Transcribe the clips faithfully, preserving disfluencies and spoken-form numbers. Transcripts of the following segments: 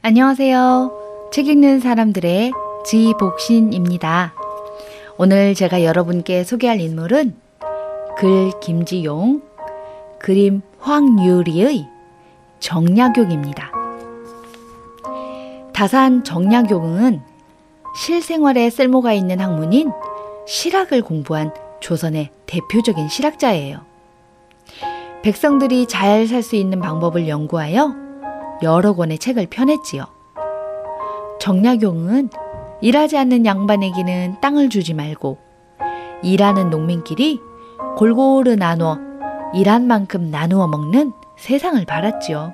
안녕하세요. 책 읽는 사람들의 지복신입니다. 오늘 제가 여러분께 소개할 인물은 글 김지용, 그림 황유리의 정약용입니다. 다산 정약용은 실생활에 쓸모가 있는 학문인 실학을 공부한 조선의 대표적인 실학자예요. 백성들이 잘 살 수 있는 방법을 연구하여 여러 권의 책을 펴냈지요. 정약용은 일하지 않는 양반에게는 땅을 주지 말고 일하는 농민끼리 골고루 나누어 일한 만큼 나누어 먹는 세상을 바랐지요.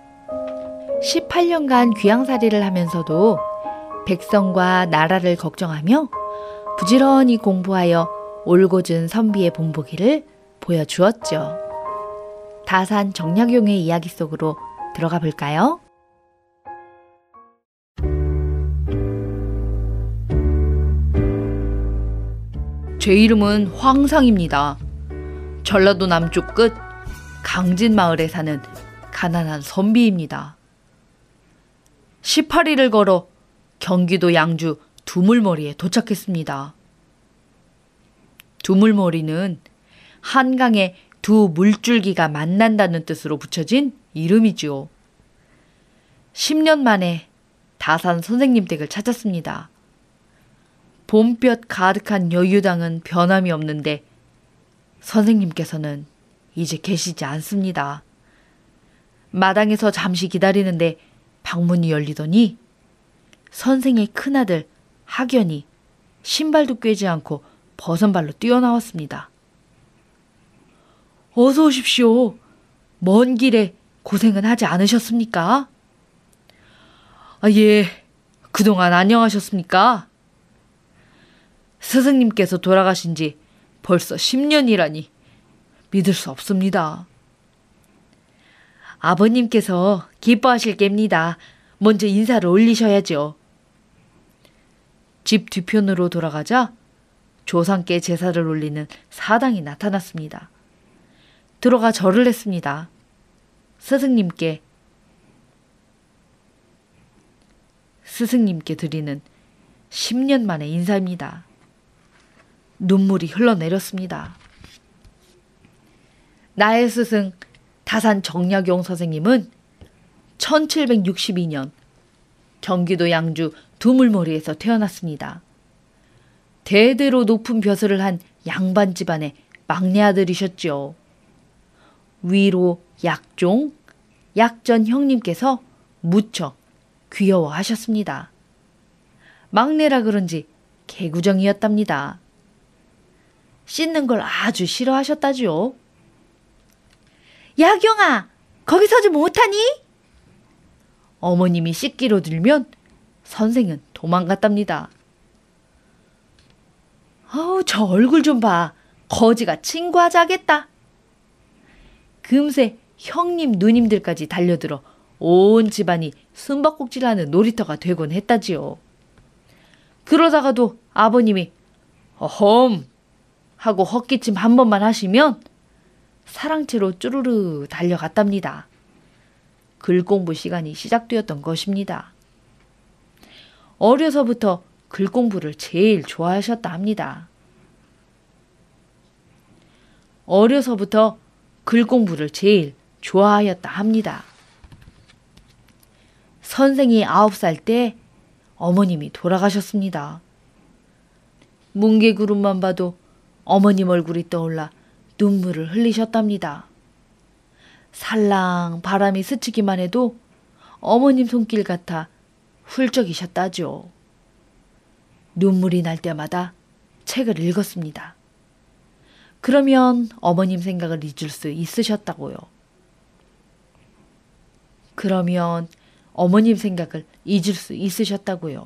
십팔 년간 귀양살이를 하면서도 백성과 나라를 걱정하며 부지런히 공부하여 올곧은 선비의 본보기를 보여주었죠. 다산 정약용의 이야기 속으로 들어가 볼까요? 제 이름은 황상입니다. 전라도 남쪽 끝 강진 마을에 사는 가난한 선비입니다. 십팔 일을 걸어 경기도 양주 두물머리에 도착했습니다. 두물머리는 한강에 두 물줄기가 만난다는 뜻으로 붙여진 이름이지요. 십 년 만에 다산 선생님 댁을 찾았습니다. 봄볕 가득한 여유당은 변함이 없는데 선생님께서는 이제 계시지 않습니다. 마당에서 잠시 기다리는데 방문이 열리더니 선생의 큰아들 학연이 신발도 꿰지 않고 벗은 발로 뛰어나왔습니다. 어서 오십시오. 먼 길에 고생은 하지 않으셨습니까? 아, 예. 그동안 안녕하셨습니까? 스승님께서 돌아가신 지 벌써 십 년이라니 믿을 수 없습니다. 아버님께서 기뻐하실 깹니다. 먼저 인사를 올리셔야죠. 집 뒤편으로 돌아가자 조상께 제사를 올리는 사당이 나타났습니다. 들어가 절을 했습니다. 스승님께 스승님께 드리는 십 년 만의 인사입니다. 눈물이 흘러내렸습니다. 나의 스승 다산 정약용 선생님은 천칠백육십이 년 경기도 양주 두물머리에서 태어났습니다. 대대로 높은 벼슬을 한 양반 집안의 막내 아들이셨죠. 위로 약종, 약전 형님께서 무척 귀여워하셨습니다. 막내라 그런지 개구정이었답니다. 씻는 걸 아주 싫어하셨다지요. 야경아, 거기 서지 못하니? 어머님이 씻기로 들면 선생은 도망갔답니다. 아우, 저 얼굴 좀 봐. 거지가 친구하자겠다. 금세 형님 누님들까지 달려들어 온 집안이 숨바꼭질하는 놀이터가 되곤 했다지요. 그러다가도 아버님이 어험 하고 헛기침 한 번만 하시면 사랑채로 쭈르르 달려갔답니다. 글 공부 시간이 시작되었던 것입니다. 어려서부터 글 공부를 제일 좋아하셨다 합니다. 어려서부터 글 공부를 제일 좋아하였다 합니다. 선생이 아홉 살 때 어머님이 돌아가셨습니다. 뭉게구름만 봐도 어머님 얼굴이 떠올라 눈물을 흘리셨답니다. 살랑 바람이 스치기만 해도 어머님 손길 같아 훌쩍이셨다죠. 눈물이 날 때마다 책을 읽었습니다. 그러면 어머님 생각을 잊을 수 있으셨다고요. 그러면 어머님 생각을 잊을 수 있으셨다고요.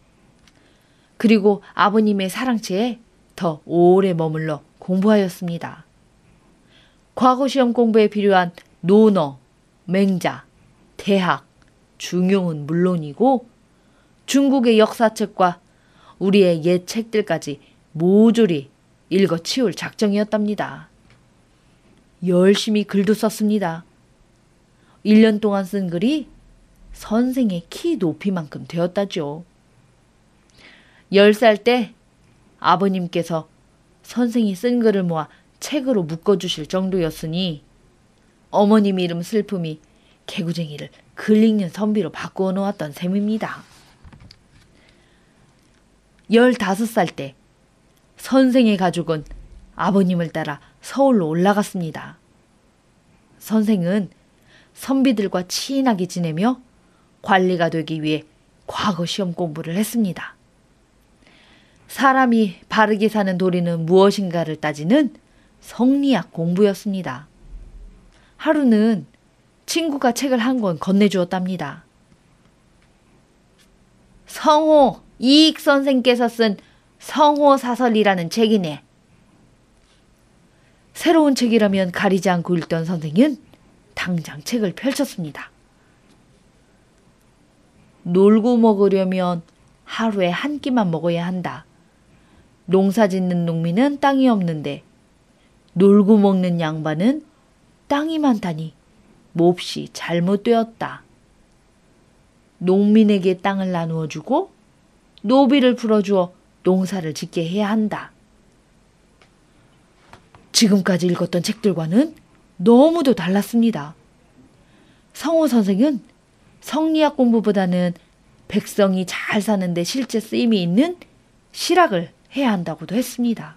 그리고 아버님의 사랑채에 더 오래 머물러 공부하였습니다. 과거 시험 공부에 필요한 논어, 맹자, 대학, 중용은 물론이고 중국의 역사책과 우리의 옛 책들까지 모조리 읽어치울 작정이었답니다. 열심히 글도 썼습니다. 일 년 동안 쓴 글이 선생의 키 높이만큼 되었다죠. 열 살 때 아버님께서 선생이 쓴 글을 모아 책으로 묶어주실 정도였으니 어머님 이름 슬픔이 개구쟁이를 글 읽는 선비로 바꾸어 놓았던 셈입니다. 열다섯 살 때 선생의 가족은 아버님을 따라 서울로 올라갔습니다. 선생은 선비들과 친하게 지내며 관리가 되기 위해 과거 시험 공부를 했습니다. 사람이 바르게 사는 도리는 무엇인가를 따지는 성리학 공부였습니다. 하루는 친구가 책을 한 권 건네주었답니다. 성호 이익 선생께서 쓴 성호사설이라는 책이네. 새로운 책이라면 가리지 않고 읽던 선생은 당장 책을 펼쳤습니다. 놀고 먹으려면 하루에 한 끼만 먹어야 한다. 농사 짓는 농민은 땅이 없는데 놀고 먹는 양반은 땅이 많다니 몹시 잘못되었다. 농민에게 땅을 나누어 주고 노비를 풀어주어 농사를 짓게 해야 한다. 지금까지 읽었던 책들과는 너무도 달랐습니다. 성호 선생은 성리학 공부보다는 백성이 잘 사는데 실제 쓰임이 있는 실학을 해야 한다고도 했습니다.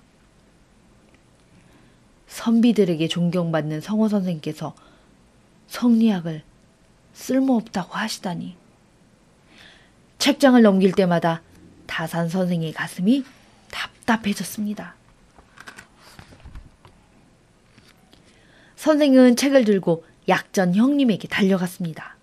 선비들에게 존경받는 성호 선생께서 성리학을 쓸모없다고 하시다니. 책장을 넘길 때마다 다산 선생의 가슴이 답답해졌습니다. 선생은 책을 들고 약전 형님에게 달려갔습니다.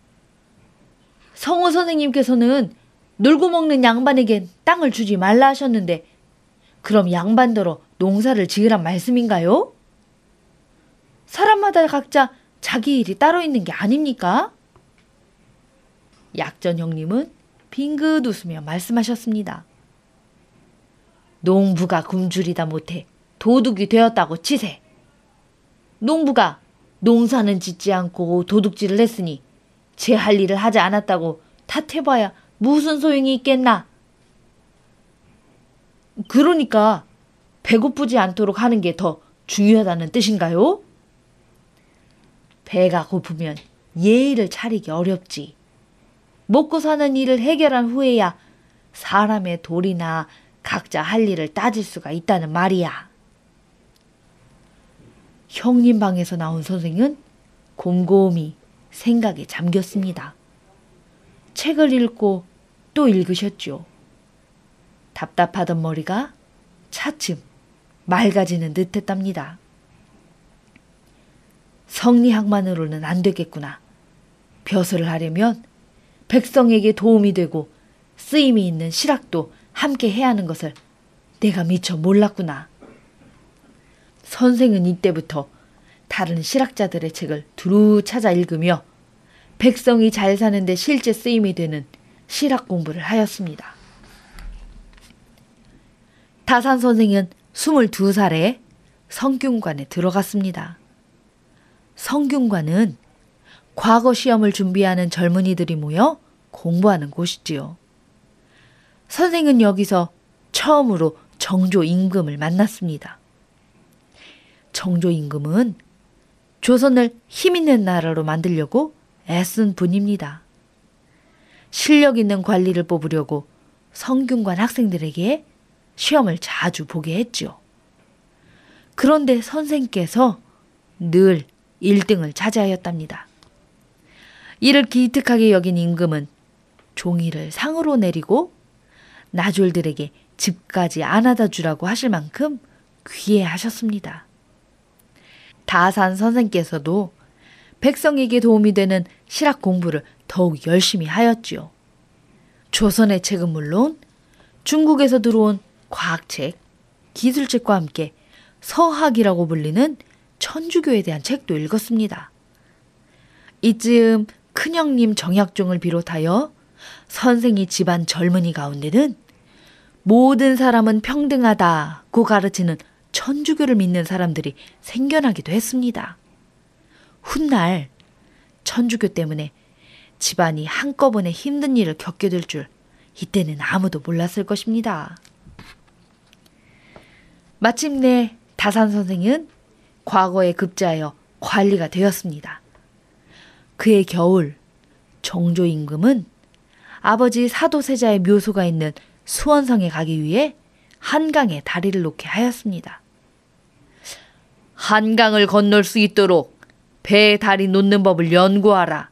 성호 선생님께서는 놀고 먹는 양반에겐 땅을 주지 말라 하셨는데 그럼 양반더러 농사를 지으란 말씀인가요? 사람마다 각자 자기 일이 따로 있는 게 아닙니까? 약전 형님은 빙긋 웃으며 말씀하셨습니다. 농부가 굶주리다 못해 도둑이 되었다고 치세. 농부가 농사는 짓지 않고 도둑질을 했으니 제 할 일을 하지 않았다고 탓해봐야 무슨 소용이 있겠나? 그러니까 배고프지 않도록 하는 게 더 중요하다는 뜻인가요? 배가 고프면 예의를 차리기 어렵지. 먹고 사는 일을 해결한 후에야 사람의 도리나 각자 할 일을 따질 수가 있다는 말이야. 형님 방에서 나온 선생은 곰곰이 생각에 잠겼습니다. 책을 읽고 또 읽으셨죠. 답답하던 머리가 차츰 맑아지는 듯했답니다. 성리학만으로는 안 되겠구나. 벼슬을 하려면 백성에게 도움이 되고 쓰임이 있는 실학도 함께 해야 하는 것을 내가 미처 몰랐구나. 선생은 이때부터 다른 실학자들의 책을 두루 찾아 읽으며 백성이 잘 사는데 실제 쓰임이 되는 실학 공부를 하였습니다. 다산 선생은 스물두 살에 성균관에 들어갔습니다. 성균관은 과거 시험을 준비하는 젊은이들이 모여 공부하는 곳이지요. 선생은 여기서 처음으로 정조 임금을 만났습니다. 정조 임금은 조선을 힘있는 나라로 만들려고 애쓴 분입니다. 실력 있는 관리를 뽑으려고 성균관 학생들에게 시험을 자주 보게 했죠. 그런데 선생께서 늘 일 등을 차지하였답니다. 이를 기특하게 여긴 임금은 종이를 상으로 내리고 나졸들에게 집까지 안아다 주라고 하실 만큼 귀해하셨습니다. 다산 선생께서도 백성에게 도움이 되는 실학 공부를 더욱 열심히 하였지요. 조선의 책은 물론 중국에서 들어온 과학책, 기술책과 함께 서학이라고 불리는 천주교에 대한 책도 읽었습니다. 이쯤 큰형님 정약종을 비롯하여 선생이 집안 젊은이 가운데는 모든 사람은 평등하다고 가르치는 천주교를 믿는 사람들이 생겨나기도 했습니다. 훗날 천주교 때문에 집안이 한꺼번에 힘든 일을 겪게 될 줄 이때는 아무도 몰랐을 것입니다. 마침내 다산 선생은 과거에 급제하여 관리가 되었습니다. 그해 겨울 정조 임금은 아버지 사도세자의 묘소가 있는 수원성에 가기 위해 한강에 다리를 놓게 하였습니다. 한강을 건널 수 있도록 배에 다리 놓는 법을 연구하라.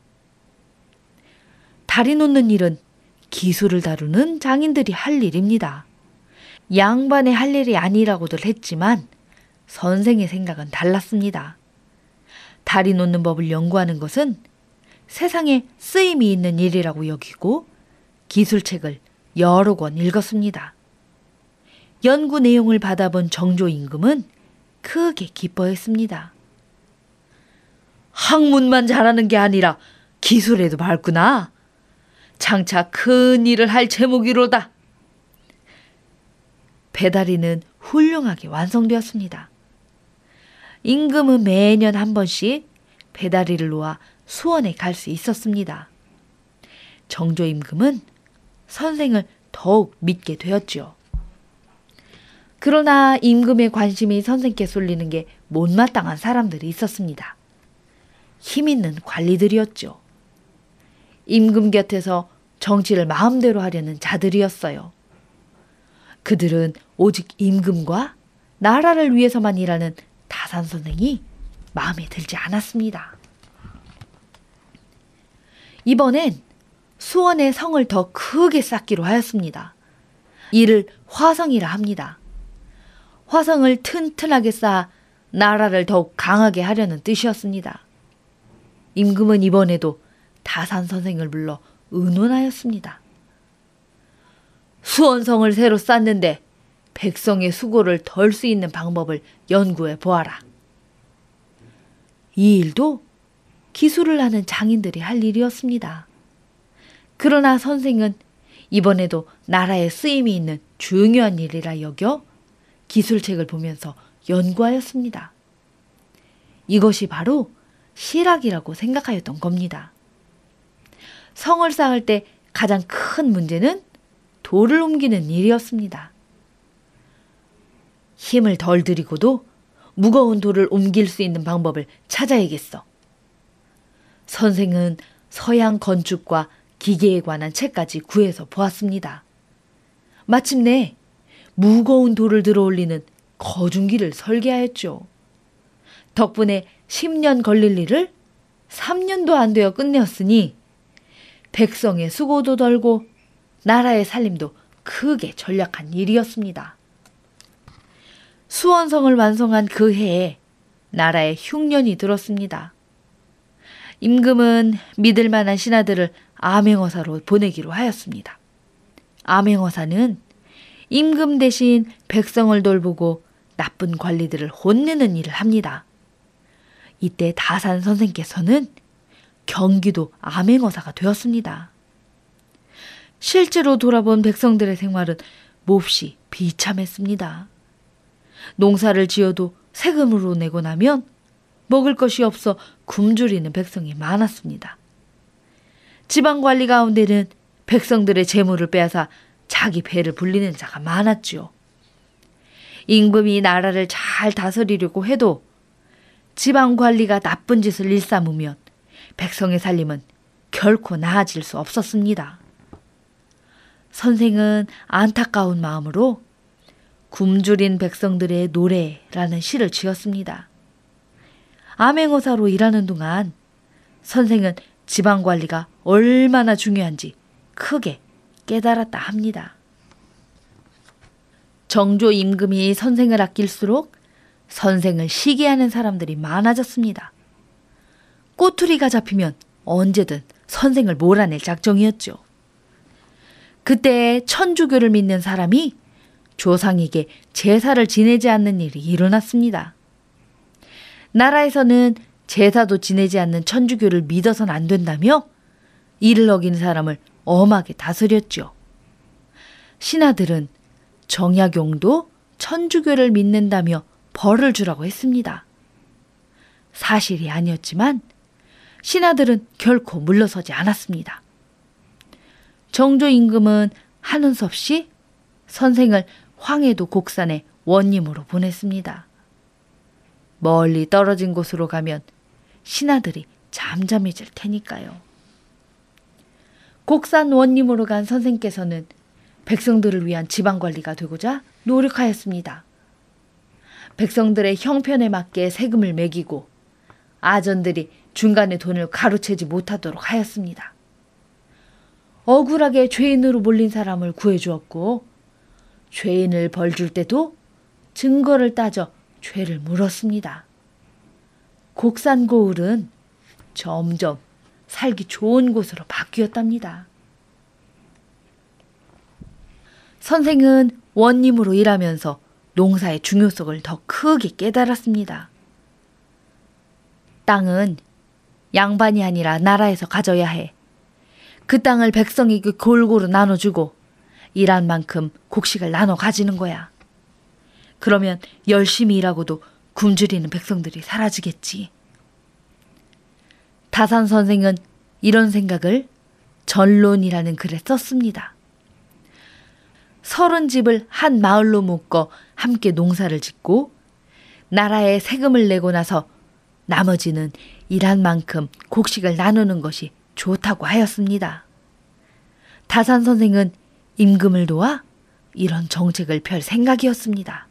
다리 놓는 일은 기술을 다루는 장인들이 할 일입니다. 양반의 할 일이 아니라고들 했지만 선생의 생각은 달랐습니다. 다리 놓는 법을 연구하는 것은 세상에 쓰임이 있는 일이라고 여기고 기술책을 여러 권 읽었습니다. 연구 내용을 받아본 정조 임금은 크게 기뻐했습니다. 학문만 잘하는 게 아니라 기술에도 밝구나. 장차 큰 일을 할 제목이로다. 배다리는 훌륭하게 완성되었습니다. 임금은 매년 한 번씩 배다리를 놓아 수원에 갈 수 있었습니다. 정조 임금은 선생을 더욱 믿게 되었지요. 그러나 임금의 관심이 선생께 쏠리는 게 못마땅한 사람들이 있었습니다. 힘 있는 관리들이었죠. 임금 곁에서 정치를 마음대로 하려는 자들이었어요. 그들은 오직 임금과 나라를 위해서만 일하는 다산 선생이 마음에 들지 않았습니다. 이번엔 수원의 성을 더 크게 쌓기로 하였습니다. 이를 화성이라 합니다. 화성을 튼튼하게 쌓아 나라를 더욱 강하게 하려는 뜻이었습니다. 임금은 이번에도 다산 선생을 불러 의논하였습니다. 수원성을 새로 쌓는데 백성의 수고를 덜 수 있는 방법을 연구해 보아라. 이 일도 기술을 아는 장인들이 할 일이었습니다. 그러나 선생은 이번에도 나라에 쓰임이 있는 중요한 일이라 여겨 기술책을 보면서 연구하였습니다. 이것이 바로 실학이라고 생각하였던 겁니다. 성을 쌓을 때 가장 큰 문제는 돌을 옮기는 일이었습니다. 힘을 덜 들이고도 무거운 돌을 옮길 수 있는 방법을 찾아야겠어. 선생은 서양 건축과 기계에 관한 책까지 구해서 보았습니다. 마침내 무거운 돌을 들어 올리는 거중기를 설계하였죠. 덕분에 십 년 걸릴 일을 삼 년도 안 되어 끝내었으니 백성의 수고도 덜고 나라의 살림도 크게 전략한 일이었습니다. 수원성을 완성한 그 해에 나라에 흉년이 들었습니다. 임금은 믿을 만한 신하들을 암행어사로 보내기로 하였습니다. 암행어사는 임금 대신 백성을 돌보고 나쁜 관리들을 혼내는 일을 합니다. 이때 다산 선생께서는 경기도 암행어사가 되었습니다. 실제로 돌아본 백성들의 생활은 몹시 비참했습니다. 농사를 지어도 세금으로 내고 나면 먹을 것이 없어 굶주리는 백성이 많았습니다. 지방관리 가운데는 백성들의 재물을 빼앗아 자기 배를 불리는 자가 많았지요. 임금이 나라를 잘 다스리려고 해도 지방관리가 나쁜 짓을 일삼으면 백성의 살림은 결코 나아질 수 없었습니다. 선생은 안타까운 마음으로 굶주린 백성들의 노래라는 시를 지었습니다. 암행어사로 일하는 동안 선생은 지방관리가 얼마나 중요한지 크게 깨달았다 합니다. 정조 임금이 선생을 아낄수록 선생을 시기하는 사람들이 많아졌습니다. 꼬투리가 잡히면 언제든 선생을 몰아낼 작정이었죠. 그때 천주교를 믿는 사람이 조상에게 제사를 지내지 않는 일이 일어났습니다. 나라에서는 제사도 지내지 않는 천주교를 믿어선 안 된다며 이를 어긴 사람을 엄하게 다스렸죠. 신하들은 정약용도 천주교를 믿는다며 벌을 주라고 했습니다. 사실이 아니었지만 신하들은 결코 물러서지 않았습니다. 정조 임금은 하는 수 없이 선생을 황해도 곡산의 원님으로 보냈습니다. 멀리 떨어진 곳으로 가면 신하들이 잠잠해질 테니까요. 곡산 원님으로 간 선생께서는 백성들을 위한 지방관리가 되고자 노력하였습니다. 백성들의 형편에 맞게 세금을 매기고 아전들이 중간에 돈을 가로채지 못하도록 하였습니다. 억울하게 죄인으로 몰린 사람을 구해주었고 죄인을 벌줄 때도 증거를 따져 죄를 물었습니다. 곡산고을은 점점 살기 좋은 곳으로 바뀌었답니다. 선생은 원님으로 일하면서 농사의 중요성을 더 크게 깨달았습니다. 땅은 양반이 아니라 나라에서 가져야 해. 그 땅을 백성에게 골고루 나눠주고 일한 만큼 곡식을 나눠 가지는 거야. 그러면 열심히 일하고도 굶주리는 백성들이 사라지겠지. 다산 선생은 이런 생각을 전론이라는 글에 썼습니다. 서른 집을 한 마을로 묶어 함께 농사를 짓고 나라에 세금을 내고 나서 나머지는 일한 만큼 곡식을 나누는 것이 좋다고 하였습니다. 다산 선생은 임금을 도와 이런 정책을 펼 생각이었습니다.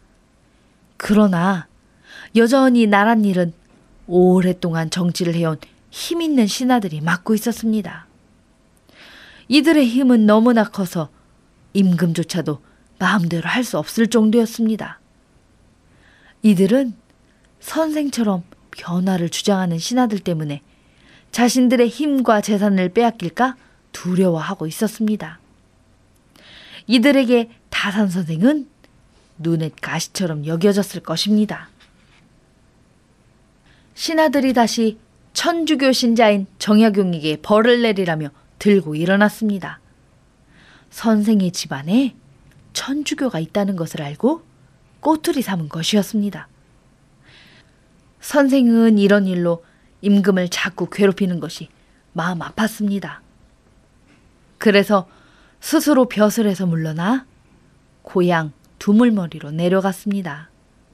그러나 여전히 나랏일은 오랫동안 정치를 해온 힘있는 신하들이 맡고 있었습니다. 이들의 힘은 너무나 커서 임금조차도 마음대로 할 수 없을 정도였습니다. 이들은 선생처럼 변화를 주장하는 신하들 때문에 자신들의 힘과 재산을 빼앗길까 두려워하고 있었습니다. 이들에게 다산 선생은 눈의 가시처럼 여겨졌을 것입니다. 신하들이 다시 천주교 신자인 정약용에게 벌을 내리라며 들고 일어났습니다. 선생의 집안에 천주교가 있다는 것을 알고 꼬투리 삼은 것이었습니다. 선생은 이런 일로 임금을 자꾸 괴롭히는 것이 마음 아팠습니다. 그래서 스스로 벼슬 해서 물러나 고향 두물머리로 내려갔습니다.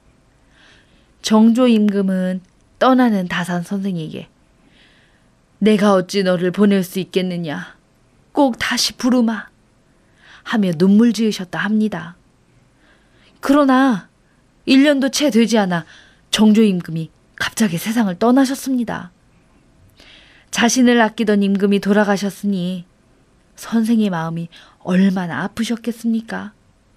정조 임금은 떠나는 다산 선생에게 내가 어찌 너를 보낼 수 있겠느냐, 꼭 다시 부르마 하며 눈물 지으셨다 합니다. 그러나 일 년도 채 되지 않아 정조 임금이 갑자기 세상을 떠나셨습니다. 자신을 아끼던 임금이 돌아가셨으니 선생의 마음이 얼마나 아프셨겠습니까?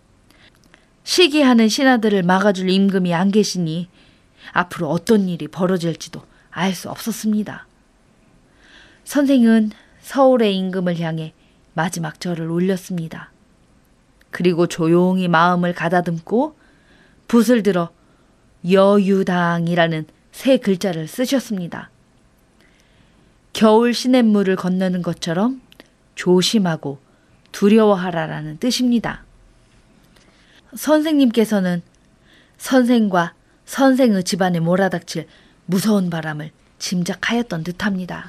시기하는 신하들을 막아줄 임금이 안 계시니 앞으로 어떤 일이 벌어질지도 알 수 없었습니다. 선생은 서울의 임금을 향해 마지막 절을 올렸습니다. 그리고 조용히 마음을 가다듬고 붓을 들어 여유당이라는 세 글자를 쓰셨습니다. 겨울 시냇물을 건너는 것처럼 조심하고 두려워하라라는 뜻입니다. 선생님께서는 선생과 선생의 집안에 몰아닥칠 무서운 바람을 짐작하였던 듯합니다.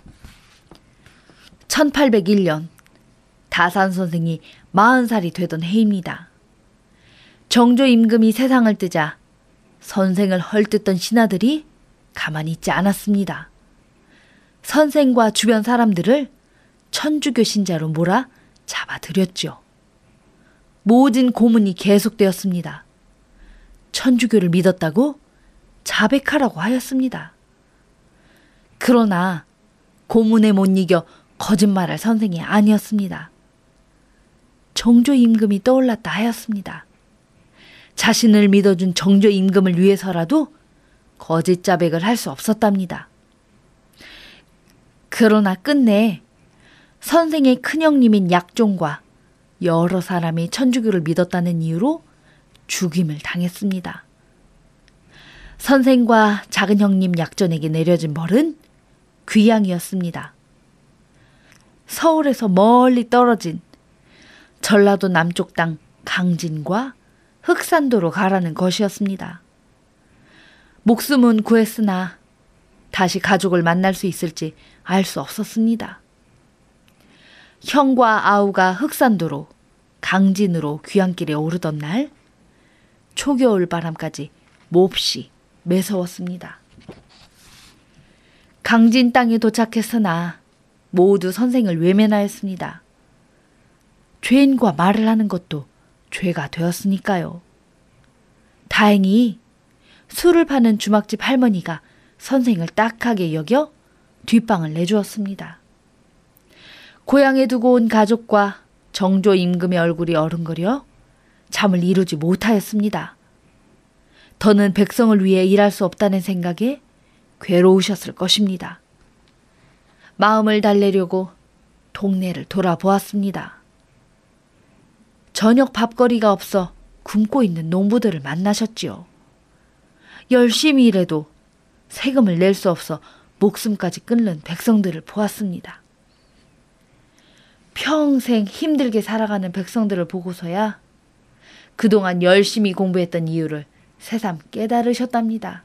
천팔백일 년 다산 선생이 마흔 살이 되던 해입니다. 정조 임금이 세상을 뜨자 선생을 헐뜯던 신하들이 가만히 있지 않았습니다. 선생과 주변 사람들을 천주교 신자로 몰아 잡아들였죠. 모진 고문이 계속되었습니다. 천주교를 믿었다고 자백하라고 하였습니다. 그러나 고문에 못 이겨 거짓말할 선생이 아니었습니다. 정조 임금이 떠올랐다 하였습니다. 자신을 믿어준 정조 임금을 위해서라도 거짓 자백을 할 수 없었답니다. 그러나 끝내 선생의 큰형님인 약종과 여러 사람이 천주교를 믿었다는 이유로 죽임을 당했습니다. 선생과 작은 형님 약전에게 내려진 벌은 귀양이었습니다. 서울에서 멀리 떨어진 전라도 남쪽 땅 강진과 흑산도로 가라는 것이었습니다. 목숨은 구했으나 다시 가족을 만날 수 있을지 알 수 없었습니다. 형과 아우가 흑산도로 강진으로 귀향길에 오르던 날 초겨울 바람까지 몹시 매서웠습니다. 강진 땅에 도착했으나 모두 선생을 외면하였습니다. 죄인과 말을 하는 것도 죄가 되었으니까요. 다행히 술을 파는 주막집 할머니가 선생을 딱하게 여겨 뒷방을 내주었습니다. 고향에 두고 온 가족과 정조 임금의 얼굴이 어른거려 잠을 이루지 못하였습니다. 더는 백성을 위해 일할 수 없다는 생각에 괴로우셨을 것입니다. 마음을 달래려고 동네를 돌아보았습니다. 저녁 밥거리가 없어 굶고 있는 농부들을 만나셨지요. 열심히 일해도 세금을 낼 수 없어 목숨까지 끊는 백성들을 보았습니다. 평생 힘들게 살아가는 백성들을 보고서야 그동안 열심히 공부했던 이유를 새삼 깨달으셨답니다.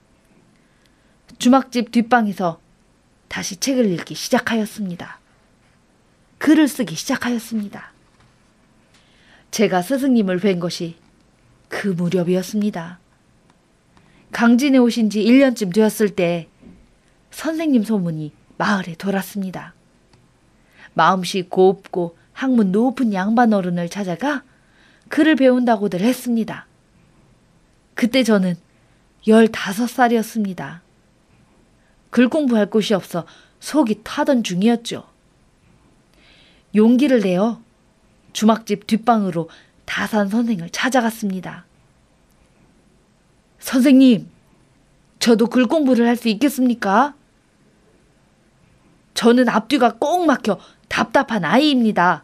주막집 뒷방에서 다시 책을 읽기 시작하였습니다. 글을 쓰기 시작하였습니다. 제가 스승님을 뵌 것이 그 무렵이었습니다. 강진에 오신 지 일 년쯤 되었을 때 선생님 소문이 마을에 돌았습니다. 마음씨 곱고 학문 높은 양반 어른을 찾아가 글을 배운다고들 했습니다. 그때 저는 열다섯 살이었습니다. 글 공부할 곳이 없어 속이 타던 중이었죠. 용기를 내어 주막집 뒷방으로 다산 선생을 찾아갔습니다. 선생님, 저도 글 공부를 할 수 있겠습니까? 저는 앞뒤가 꼭 막혀 답답한 아이입니다.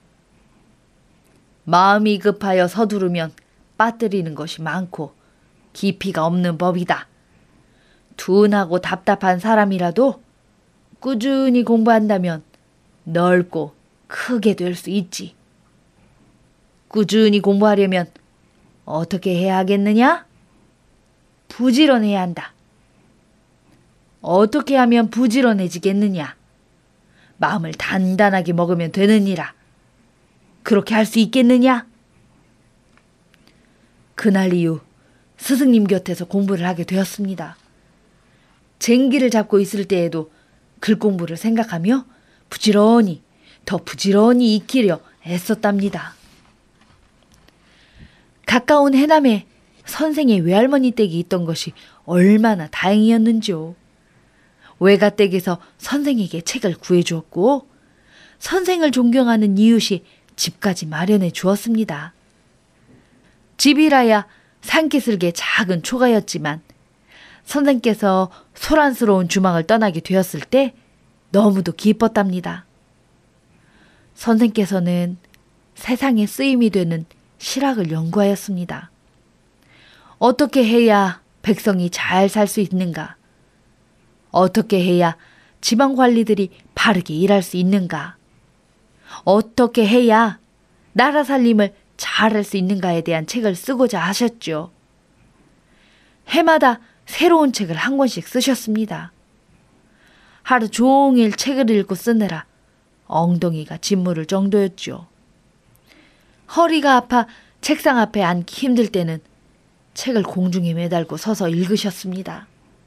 마음이 급하여 서두르면 빠뜨리는 것이 많고 깊이가 없는 법이다. 둔하고 답답한 사람이라도 꾸준히 공부한다면 넓고 크게 될 수 있지. 꾸준히 공부하려면 어떻게 해야 하겠느냐? 부지런해야 한다. 어떻게 하면 부지런해지겠느냐? 마음을 단단하게 먹으면 되느니라. 그렇게 할 수 있겠느냐? 그날 이후 스승님 곁에서 공부를 하게 되었습니다. 쟁기를 잡고 있을 때에도 글 공부를 생각하며 부지런히 더 부지런히 익히려 애썼답니다. 가까운 해남에 선생의 외할머니 댁이 있던 것이 얼마나 다행이었는지요. 외가댁에서 선생에게 책을 구해주었고 선생을 존경하는 이웃이 집까지 마련해 주었습니다. 집이라야 산기슭의 작은 초가였지만 선생께서 소란스러운 주막을 떠나게 되었을 때 너무도 기뻤답니다. 선생께서는 세상에 쓰임이 되는 실학을 연구하였습니다. 어떻게 해야 백성이 잘 살 수 있는가? 어떻게 해야 지방 관리들이 바르게 일할 수 있는가? 어떻게 해야 나라 살림을 잘할 수 있는가에 대한 책을 쓰고자 하셨죠. 해마다 새로운 책을 한 권씩 쓰셨습니다. 하루 종일 책을 읽고 쓰느라 엉덩이가 짓무를 정도였죠. 허리가 아파 책상 앞에 앉기 힘들 때는 책을 공중에 매달고 서서 읽으셨습니다.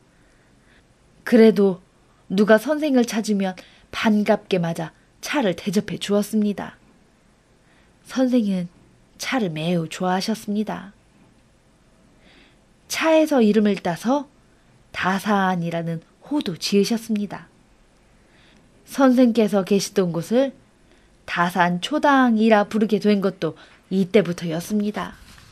그래도 누가 선생을 찾으면 반갑게 맞아 차를 대접해 주었습니다. 선생은 차를 매우 좋아하셨습니다. 차에서 이름을 따서 다산이라는 호도 지으셨습니다. 선생께서 계시던 곳을 다산 초당이라 부르게 된 것도 이때부터였습니다.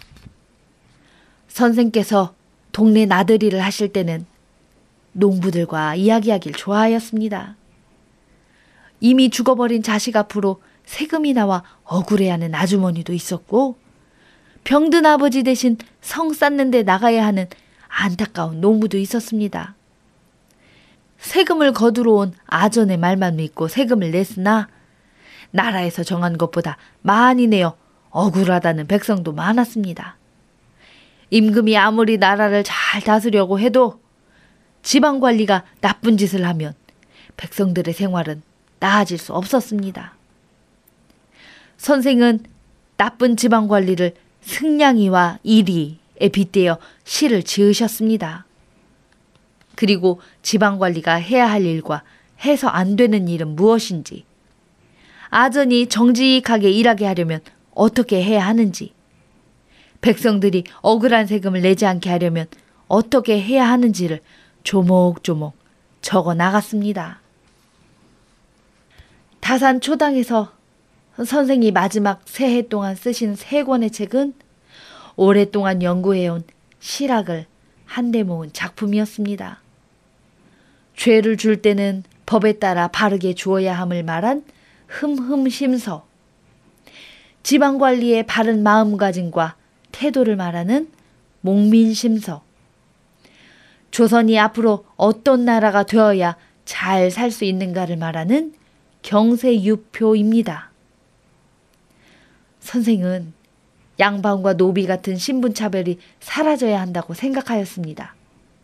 선생께서 동네 나들이를 하실 때는 농부들과 이야기하길 좋아하였습니다. 이미 죽어버린 자식 앞으로 세금이 나와 억울해하는 아주머니도 있었고 병든 아버지 대신 성 쌓는 데 나가야 하는 안타까운 농부도 있었습니다. 세금을 거두러 온 아전의 말만 믿고 세금을 냈으나 나라에서 정한 것보다 많이 내어 억울하다는 백성도 많았습니다. 임금이 아무리 나라를 잘 다스려고 해도 지방관리가 나쁜 짓을 하면 백성들의 생활은 나아질 수 없었습니다. 선생은 나쁜 지방관리를 승냥이와 이리에 빗대어 시를 지으셨습니다. 그리고 지방관리가 해야 할 일과 해서 안 되는 일은 무엇인지, 아전이 정직하게 일하게 하려면 어떻게 해야 하는지, 백성들이 억울한 세금을 내지 않게 하려면 어떻게 해야 하는지를 조목조목 적어 나갔습니다. 다산 초당에서 선생이 마지막 새해 동안 쓰신 세 권의 책은 오랫동안 연구해온 실학을 한데 모은 작품이었습니다. 죄를 줄 때는 법에 따라 바르게 주어야 함을 말한 흠흠심서, 지방관리의 바른 마음가짐과 태도를 말하는 목민심서, 조선이 앞으로 어떤 나라가 되어야 잘 살 수 있는가를 말하는 경세유표입니다. 선생은 양반과 노비 같은 신분차별이 사라져야 한다고 생각하였습니다.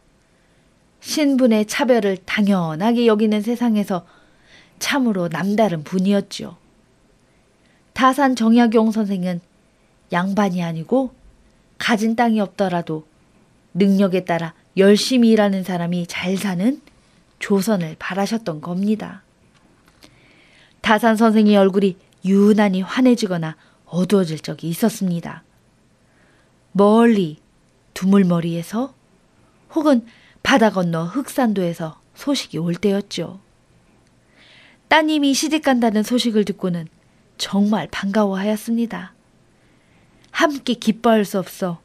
신분의 차별을 당연하게 여기는 세상에서 참으로 남다른 분이었지요. 다산 정약용 선생은 양반이 아니고 가진 땅이 없더라도 능력에 따라 열심히 일하는 사람이 잘 사는 조선을 바라셨던 겁니다. 다산 선생의 얼굴이 유난히 환해지거나 어두워질 적이 있었습니다. 멀리 두물머리에서 혹은 바다 건너 흑산도에서 소식이 올 때였죠. 따님이 시집간다는 소식을 듣고는 정말 반가워하였습니다. 함께 기뻐할 수 없어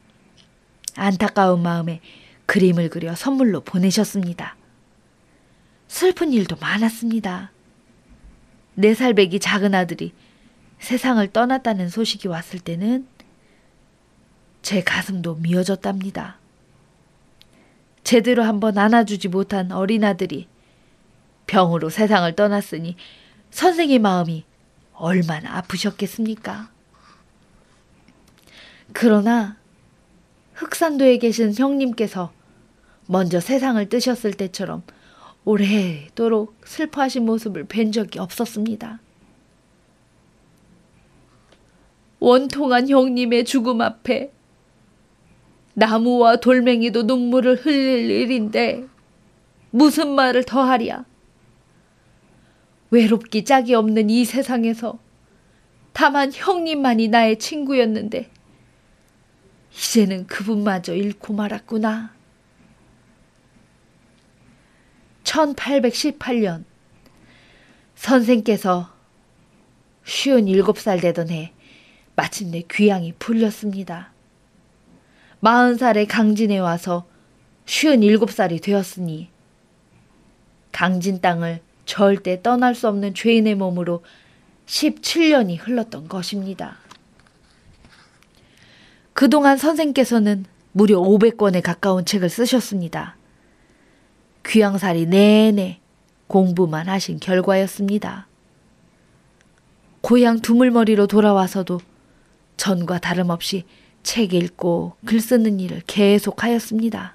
안타까운 마음에 그림을 그려 선물로 보내셨습니다. 슬픈 일도 많았습니다. 네 살배기 작은 아들이 세상을 떠났다는 소식이 왔을 때는 제 가슴도 미어졌답니다. 제대로 한번 안아주지 못한 어린아들이 병으로 세상을 떠났으니 선생의 마음이 얼마나 아프셨겠습니까? 그러나 흑산도에 계신 형님께서 먼저 세상을 뜨셨을 때처럼 오래도록 슬퍼하신 모습을 뵌 적이 없었습니다. 원통한 형님의 죽음 앞에 나무와 돌멩이도 눈물을 흘릴 일인데 무슨 말을 더하랴. 외롭기 짝이 없는 이 세상에서 다만 형님만이 나의 친구였는데 이제는 그분마저 잃고 말았구나. 천팔백십팔 년 선생께서 쉰일곱 살 되던 해 마침내 귀향이 풀렸습니다. 마흔 살에 강진에 와서 쉰일곱 살이 되었으니 강진 땅을 절대 떠날 수 없는 죄인의 몸으로 십칠 년이 흘렀던 것입니다. 그동안 선생께서는 무려 오백 권에 가까운 책을 쓰셨습니다. 귀향살이 내내 공부만 하신 결과였습니다. 고향 두물머리로 돌아와서도 전과 다름없이 책 읽고 글 쓰는 일을 계속하였습니다.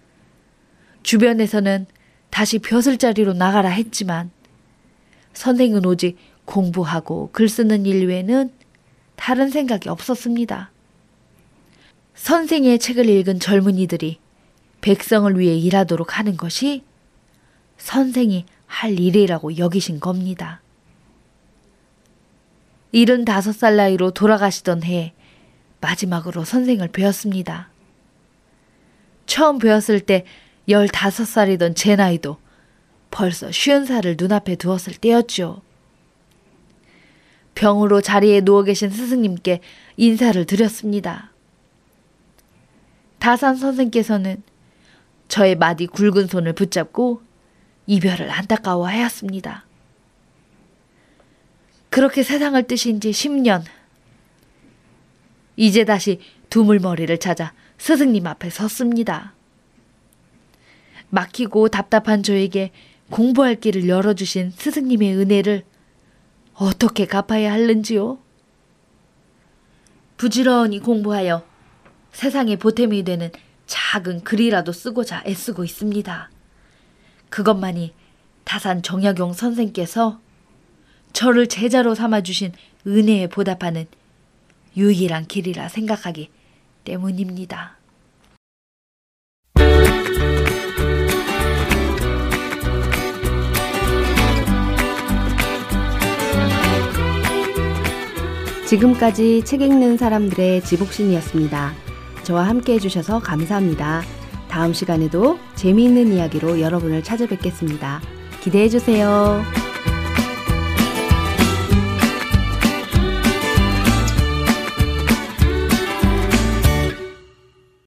주변에서는 다시 벼슬자리로 나가라 했지만 선생은 오직 공부하고 글 쓰는 일 외에는 다른 생각이 없었습니다. 선생의 책을 읽은 젊은이들이 백성을 위해 일하도록 하는 것이 선생이 할 일이라고 여기신 겁니다. 일흔다섯 살 나이로 돌아가시던 해에 마지막으로 선생을 뵈었습니다. 처음 뵈었을 때 열다섯 살이던 제 나이도 벌써 쉰 살을 눈앞에 두었을 때였죠. 병으로 자리에 누워 계신 스승님께 인사를 드렸습니다. 다산 선생께서는 저의 마디 굵은 손을 붙잡고 이별을 안타까워하였습니다. 그렇게 세상을 뜨신 지 십 년. 이제 다시 두물머리를 찾아 스승님 앞에 섰습니다. 막히고 답답한 저에게 공부할 길을 열어주신 스승님의 은혜를 어떻게 갚아야 하는지요? 부지런히 공부하여 세상에 보탬이 되는 작은 글이라도 쓰고자 애쓰고 있습니다. 그것만이 다산 정약용 선생께서 저를 제자로 삼아주신 은혜에 보답하는 유일한 길이라 생각하기 때문입니다. 지금까지 책 읽는 사람들의 지복신이었습니다. 저와 함께 해주셔서 감사합니다. 다음 시간에도 재미있는 이야기로 여러분을 찾아뵙겠습니다. 기대해주세요.